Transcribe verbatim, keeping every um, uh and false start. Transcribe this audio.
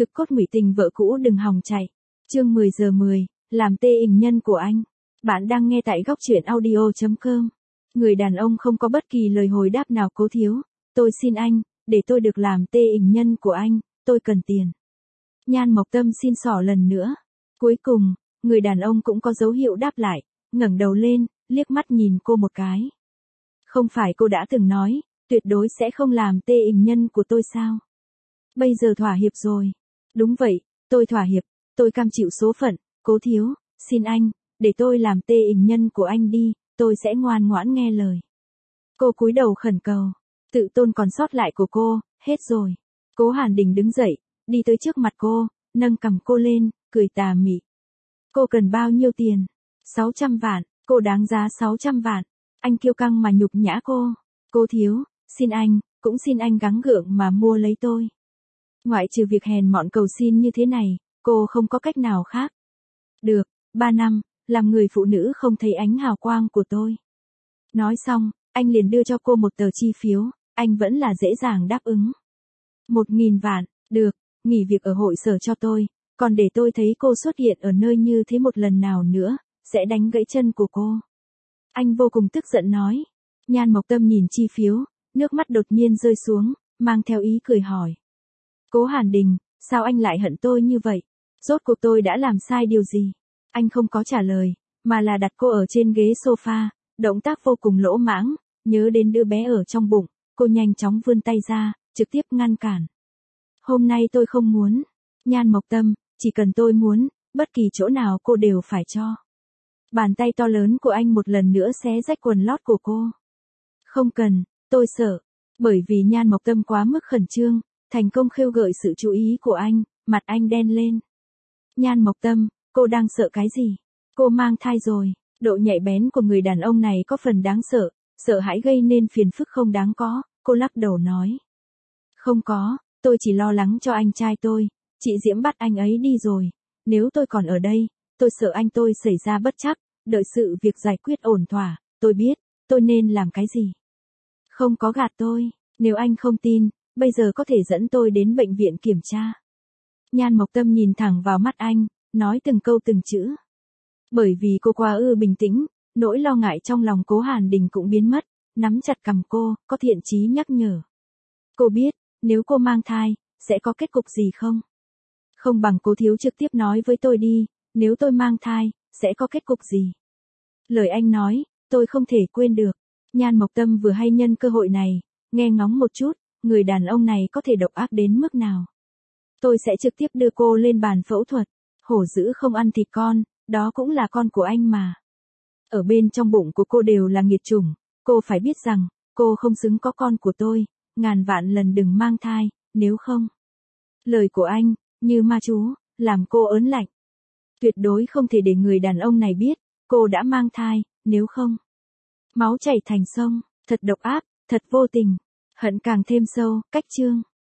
Thực cốt ngụy tình vợ cũ đừng hòng chạy. Chương mười giờ mười, làm tê ình nhân của anh. Bạn đang nghe tại góc truyện audio chấm com. Người đàn ông không có bất kỳ lời hồi đáp nào. Cố thiếu, tôi xin anh, để tôi được làm tê ình nhân của anh, tôi cần tiền. Nhan Mộc Tâm xin xỏ lần nữa. Cuối cùng, người đàn ông cũng có dấu hiệu đáp lại, ngẩng đầu lên, liếc mắt nhìn cô một cái. Không phải cô đã từng nói, tuyệt đối sẽ không làm tê ình nhân của tôi sao? Bây giờ thỏa hiệp rồi. Đúng vậy, tôi thỏa hiệp, tôi cam chịu số phận. Cố thiếu, xin anh, để tôi làm tê ình nhân của anh đi, tôi sẽ ngoan ngoãn nghe lời. Cô cúi đầu khẩn cầu, tự tôn còn sót lại của cô, hết rồi. Cố Hàn Đình đứng dậy, đi tới trước mặt cô, nâng cằm cô lên, cười tà mị. Cô cần bao nhiêu tiền? sáu trăm vạn, cô đáng giá sáu trăm vạn. Anh kiêu căng mà nhục nhã cô. Cô thiếu, xin anh, cũng xin anh gắng gượng mà mua lấy tôi. Ngoại trừ việc hèn mọn cầu xin như thế này, cô không có cách nào khác. Được, ba năm, làm người phụ nữ không thấy ánh hào quang của tôi. Nói xong, anh liền đưa cho cô một tờ chi phiếu, anh vẫn là dễ dàng đáp ứng. Một nghìn vạn, được, nghỉ việc ở hội sở cho tôi, còn để tôi thấy cô xuất hiện ở nơi như thế một lần nào nữa, sẽ đánh gãy chân của cô. Anh vô cùng tức giận nói. Nhan Mộc Tâm nhìn chi phiếu, nước mắt đột nhiên rơi xuống, mang theo ý cười hỏi. Cố Hàn Đình, sao anh lại hận tôi như vậy? Rốt cuộc tôi đã làm sai điều gì? Anh không có trả lời, mà là đặt cô ở trên ghế sofa, động tác vô cùng lỗ mãng, nhớ đến đứa bé ở trong bụng, cô nhanh chóng vươn tay ra, trực tiếp ngăn cản. Hôm nay tôi không muốn. Nhan Mộc Tâm, chỉ cần tôi muốn, bất kỳ chỗ nào cô đều phải cho. Bàn tay to lớn của anh một lần nữa xé rách quần lót của cô. Không cần, tôi sợ. Bởi vì Nhan Mộc Tâm quá mức khẩn trương, thành công khêu gợi sự chú ý của anh, mặt anh đen lên. Nhan Mộc Tâm, cô đang sợ cái gì? Cô mang thai rồi. Độ nhạy bén của người đàn ông này có phần đáng sợ, sợ hãi gây nên phiền phức không đáng có, cô lắc đầu nói. Không có, tôi chỉ lo lắng cho anh trai tôi, chị Diễm bắt anh ấy đi rồi. Nếu tôi còn ở đây, tôi sợ anh tôi xảy ra bất trắc, đợi sự việc giải quyết ổn thỏa, tôi biết, tôi nên làm cái gì. Không có gạt tôi, nếu anh không tin, bây giờ có thể dẫn tôi đến bệnh viện kiểm tra. Nhan Mộc Tâm nhìn thẳng vào mắt anh, nói từng câu từng chữ. Bởi vì cô quá ư bình tĩnh, nỗi lo ngại trong lòng Cố Hàn Đình cũng biến mất, nắm chặt cằm cô, có thiện chí nhắc nhở. Cô biết, nếu cô mang thai, sẽ có kết cục gì không? Không bằng Cố thiếu trực tiếp nói với tôi đi, nếu tôi mang thai, sẽ có kết cục gì? Lời anh nói, tôi không thể quên được. Nhan Mộc Tâm vừa hay nhân cơ hội này, nghe ngóng một chút, người đàn ông này có thể độc ác đến mức nào. Tôi sẽ trực tiếp đưa cô lên bàn phẫu thuật. Hổ dữ không ăn thịt con, đó cũng là con của anh mà. Ở bên trong bụng của cô đều là nghiệt chủng, cô phải biết rằng, cô không xứng có con của tôi, ngàn vạn lần đừng mang thai, nếu không. Lời của anh, như ma chú, làm cô ớn lạnh. Tuyệt đối không thể để người đàn ông này biết, cô đã mang thai, nếu không. Máu chảy thành sông, thật độc ác, thật vô tình, hận càng thêm sâu, cách chương.